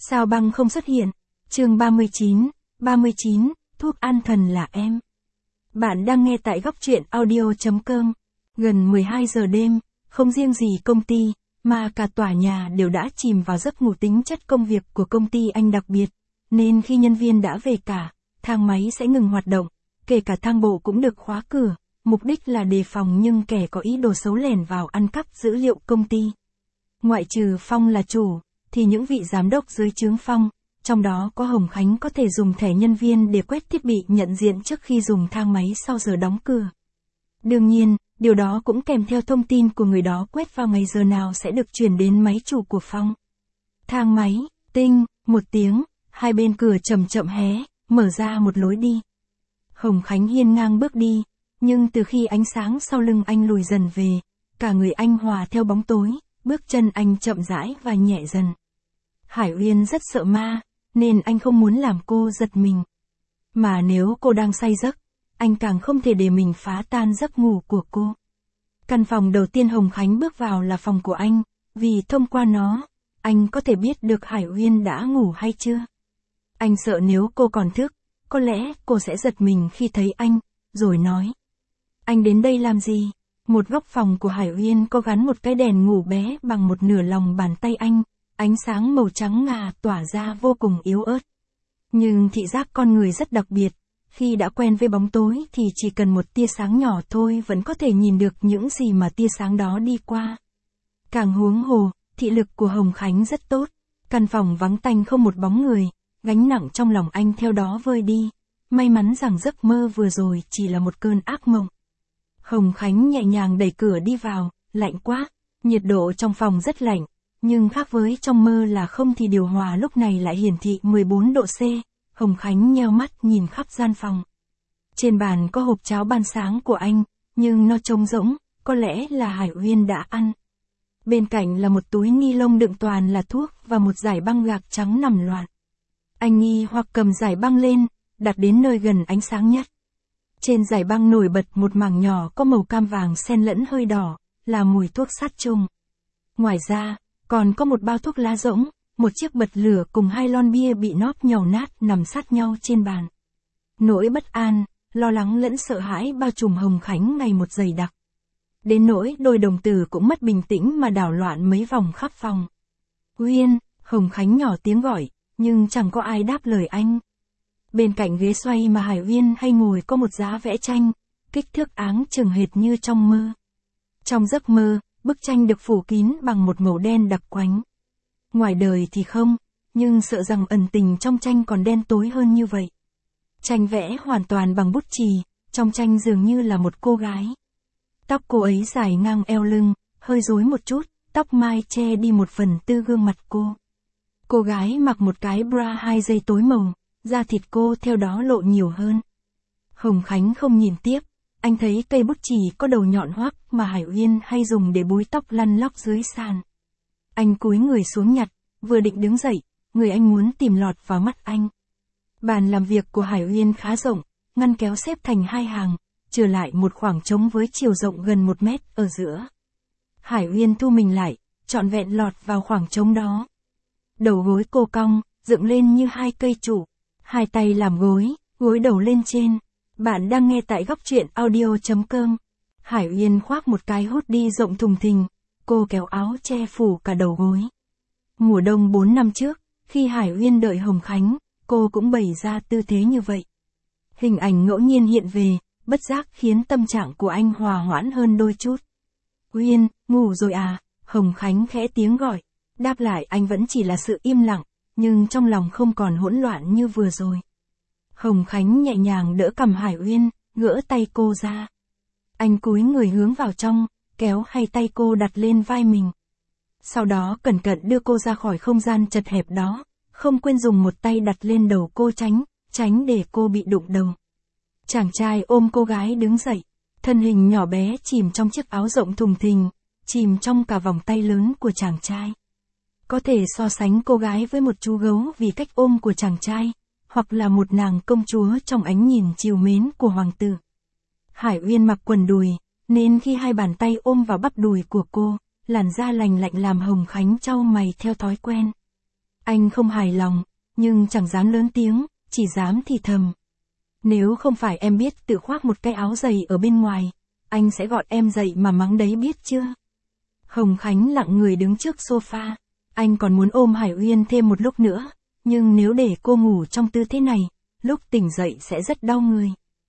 Sao băng không xuất hiện? Chương 39, thuốc an thần là em. Bạn đang nghe tại góc truyện audio.com. Gần 12 giờ đêm, không riêng gì công ty, mà cả tòa nhà đều đã chìm vào giấc ngủ. Tính chất công việc của công ty anh đặc biệt, nên khi nhân viên đã về cả, thang máy sẽ ngừng hoạt động, kể cả thang bộ cũng được khóa cửa, mục đích là đề phòng những kẻ có ý đồ xấu lẻn vào ăn cắp dữ liệu công ty. Ngoại trừ Phong là chủ, thì những vị giám đốc dưới trướng Phong, trong đó có Hồng Khánh, có thể dùng thẻ nhân viên để quét thiết bị nhận diện trước khi dùng thang máy sau giờ đóng cửa. Đương nhiên, điều đó cũng kèm theo thông tin của người đó quét vào ngày giờ nào sẽ được chuyển đến máy chủ của Phong. Thang máy, tinh, một tiếng, hai bên cửa chậm chậm hé, mở ra một lối đi. Hồng Khánh hiên ngang bước đi, nhưng từ khi ánh sáng sau lưng anh lùi dần về, cả người anh hòa theo bóng tối, bước chân anh chậm rãi và nhẹ dần. Hải Uyên rất sợ ma, nên anh không muốn làm cô giật mình. Mà nếu cô đang say giấc, anh càng không thể để mình phá tan giấc ngủ của cô. Căn phòng đầu tiên Hồng Khánh bước vào là phòng của anh, vì thông qua nó, anh có thể biết được Hải Uyên đã ngủ hay chưa. Anh sợ nếu cô còn thức, có lẽ cô sẽ giật mình khi thấy anh, rồi nói: "Anh đến đây làm gì?" Một góc phòng của Hải Uyên có gắn một cái đèn ngủ bé bằng một nửa lòng bàn tay anh, ánh sáng màu trắng ngà tỏa ra vô cùng yếu ớt. Nhưng thị giác con người rất đặc biệt, khi đã quen với bóng tối thì chỉ cần một tia sáng nhỏ thôi vẫn có thể nhìn được những gì mà tia sáng đó đi qua. Càng huống hồ, thị lực của Hồng Khánh rất tốt, căn phòng vắng tanh không một bóng người, gánh nặng trong lòng anh theo đó vơi đi. May mắn rằng giấc mơ vừa rồi chỉ là một cơn ác mộng. Hồng Khánh nhẹ nhàng đẩy cửa đi vào, lạnh quá, nhiệt độ trong phòng rất lạnh, nhưng khác với trong mơ là không thì điều hòa lúc này lại hiển thị 14 độ C. Hồng Khánh nheo mắt nhìn khắp gian phòng. Trên bàn có hộp cháo ban sáng của anh, nhưng nó trống rỗng, có lẽ là Hải Uyên đã ăn. Bên cạnh là một túi ni lông đựng toàn là thuốc và một dải băng gạc trắng nằm loạn. Anh nghi hoặc cầm dải băng lên, đặt đến nơi gần ánh sáng nhất. Trên dải băng nổi bật một mảng nhỏ có màu cam vàng xen lẫn hơi đỏ, là mùi thuốc sát trùng. Ngoài ra, còn có một bao thuốc lá rỗng, một chiếc bật lửa cùng hai lon bia bị nóp nhàu nát nằm sát nhau trên bàn. Nỗi bất an, lo lắng lẫn sợ hãi bao trùm Hồng Khánh ngày một dày đặc. Đến nỗi đôi đồng tử cũng mất bình tĩnh mà đảo loạn mấy vòng khắp phòng. "Uyên", Hồng Khánh nhỏ tiếng gọi, nhưng chẳng có ai đáp lời anh. Bên cạnh ghế xoay mà Hải Uyên hay ngồi có một giá vẽ tranh, kích thước áng chừng hệt như trong mơ. Trong giấc mơ, bức tranh được phủ kín bằng một màu đen đặc quánh. Ngoài đời thì không, nhưng sợ rằng ẩn tình trong tranh còn đen tối hơn như vậy. Tranh vẽ hoàn toàn bằng bút chì, trong tranh dường như là một cô gái. Tóc cô ấy dài ngang eo lưng, hơi rối một chút, tóc mai che đi 1/4 gương mặt cô. Cô gái mặc một cái bra 2 dây tối màu, da thịt cô theo đó lộ nhiều hơn. Hồng Khánh không nhìn tiếp, anh thấy cây bút chì có đầu nhọn hoắt mà Hải Uyên hay dùng để búi tóc lăn lóc dưới sàn. Anh cúi người xuống nhặt, vừa định đứng dậy, người anh muốn tìm lọt vào mắt anh. Bàn làm việc của Hải Uyên khá rộng, ngăn kéo xếp thành 2 hàng, trừ lại một khoảng trống với chiều rộng gần 1 mét ở giữa. Hải Uyên thu mình lại, trọn vẹn lọt vào khoảng trống đó. Đầu gối cô cong, dựng lên như 2 cây trụ, 2 tay làm gối, gối đầu lên trên. Bạn đang nghe tại góc truyện audio.com. Hải Uyên khoác một cái hoodie rộng thùng thình, cô kéo áo che phủ cả đầu gối. Mùa đông 4 năm trước, khi Hải Uyên đợi Hồng Khánh, cô cũng bày ra tư thế như vậy. Hình ảnh ngẫu nhiên hiện về, bất giác khiến tâm trạng của anh hòa hoãn hơn đôi chút. "Uyên, ngủ rồi à?" Hồng Khánh khẽ tiếng gọi. Đáp lại anh vẫn chỉ là sự im lặng, nhưng trong lòng không còn hỗn loạn như vừa rồi. Hồng Khánh nhẹ nhàng đỡ cằm Hải Uyên, gỡ tay cô ra. Anh cúi người hướng vào trong, kéo hai tay cô đặt lên vai mình. Sau đó cẩn cẩn đưa cô ra khỏi không gian chật hẹp đó, không quên dùng một tay đặt lên đầu cô tránh để cô bị đụng đầu. Chàng trai ôm cô gái đứng dậy, thân hình nhỏ bé chìm trong chiếc áo rộng thùng thình, chìm trong cả vòng tay lớn của chàng trai. Có thể so sánh cô gái với một chú gấu vì cách ôm của chàng trai, hoặc là một nàng công chúa trong ánh nhìn trìu mến của hoàng tử. Hải Uyên mặc quần đùi, nên khi hai bàn tay ôm vào bắp đùi của cô, làn da lành lạnh làm Hồng Khánh chau mày theo thói quen. Anh không hài lòng, nhưng chẳng dám lớn tiếng, chỉ dám thì thầm. Nếu không phải em biết tự khoác một cái áo giày ở bên ngoài, anh sẽ gọi em dậy mà mắng đấy biết chưa? Hồng Khánh lặng người đứng trước sofa. Anh còn muốn ôm Hải Uyên thêm một lúc nữa, nhưng nếu để cô ngủ trong tư thế này, lúc tỉnh dậy sẽ rất đau người.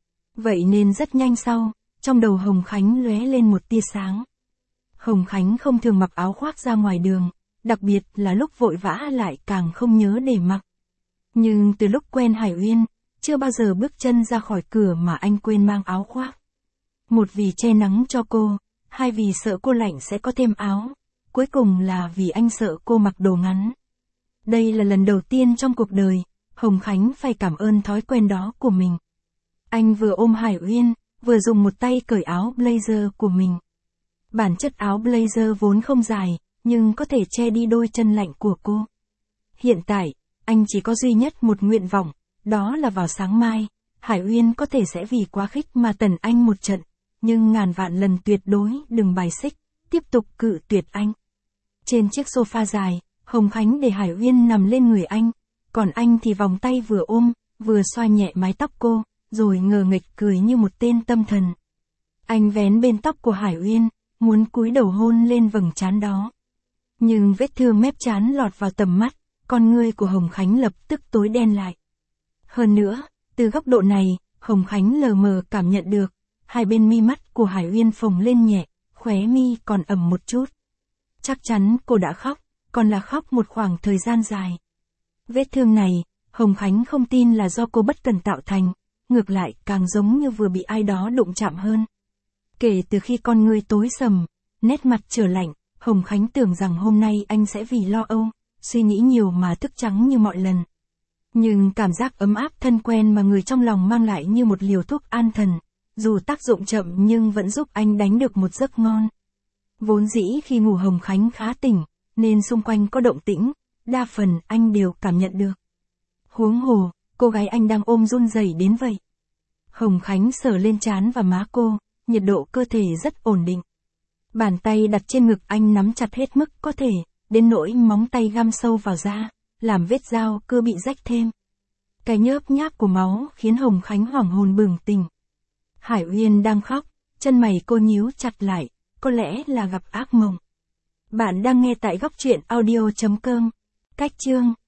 Vậy nên rất nhanh sau, trong đầu Hồng Khánh lóe lên một tia sáng. Hồng Khánh không thường mặc áo khoác ra ngoài đường, đặc biệt là lúc vội vã lại càng không nhớ để mặc. Nhưng từ lúc quen Hải Uyên, chưa bao giờ bước chân ra khỏi cửa mà anh quên mang áo khoác. Một vì che nắng cho cô, hai vì sợ cô lạnh sẽ có thêm áo, cuối cùng là vì anh sợ cô mặc đồ ngắn. Đây là lần đầu tiên trong cuộc đời, Hồng Khánh phải cảm ơn thói quen đó của mình. Anh vừa ôm Hải Uyên, vừa dùng một tay cởi áo blazer của mình. Bản chất áo blazer vốn không dài, nhưng có thể che đi đôi chân lạnh của cô. Hiện tại, anh chỉ có duy nhất một nguyện vọng, đó là vào sáng mai, Hải Uyên có thể sẽ vì quá khích mà tẩn anh một trận, nhưng ngàn vạn lần tuyệt đối đừng bài xích, tiếp tục cự tuyệt anh. Trên chiếc sofa dài, Hồng Khánh để Hải Uyên nằm lên người anh, còn anh thì vòng tay vừa ôm, vừa xoa nhẹ mái tóc cô, rồi ngờ nghệch cười như một tên tâm thần. Anh vén bên tóc của Hải Uyên, muốn cúi đầu hôn lên vầng trán đó. Nhưng vết thương mép trán lọt vào tầm mắt, con ngươi của Hồng Khánh lập tức tối đen lại. Hơn nữa, từ góc độ này, Hồng Khánh lờ mờ cảm nhận được, hai bên mi mắt của Hải Uyên phồng lên nhẹ, khóe mi còn ẩm một chút. Chắc chắn cô đã khóc, còn là khóc một khoảng thời gian dài. Vết thương này, Hồng Khánh không tin là do cô bất cần tạo thành, ngược lại càng giống như vừa bị ai đó đụng chạm hơn. Kể từ khi con ngươi tối sầm, nét mặt trở lạnh, Hồng Khánh tưởng rằng hôm nay anh sẽ vì lo âu, suy nghĩ nhiều mà thức trắng như mọi lần. Nhưng cảm giác ấm áp thân quen mà người trong lòng mang lại như một liều thuốc an thần, dù tác dụng chậm nhưng vẫn giúp anh đánh được một giấc ngon. Vốn dĩ khi ngủ Hồng Khánh khá tỉnh, nên xung quanh có động tĩnh, đa phần anh đều cảm nhận được. Huống hồ, cô gái anh đang ôm run rẩy đến vậy. Hồng Khánh sờ lên trán và má cô, nhiệt độ cơ thể rất ổn định. Bàn tay đặt trên ngực anh nắm chặt hết mức có thể, đến nỗi móng tay găm sâu vào da, làm vết dao cưa bị rách thêm. Cái nhớp nháp của máu khiến Hồng Khánh hoảng hồn bừng tỉnh. Hải Uyên đang khóc, chân mày cô nhíu chặt lại, có lẽ là gặp ác mộng. Bạn đang nghe tại góc truyện audio.com. Cách chương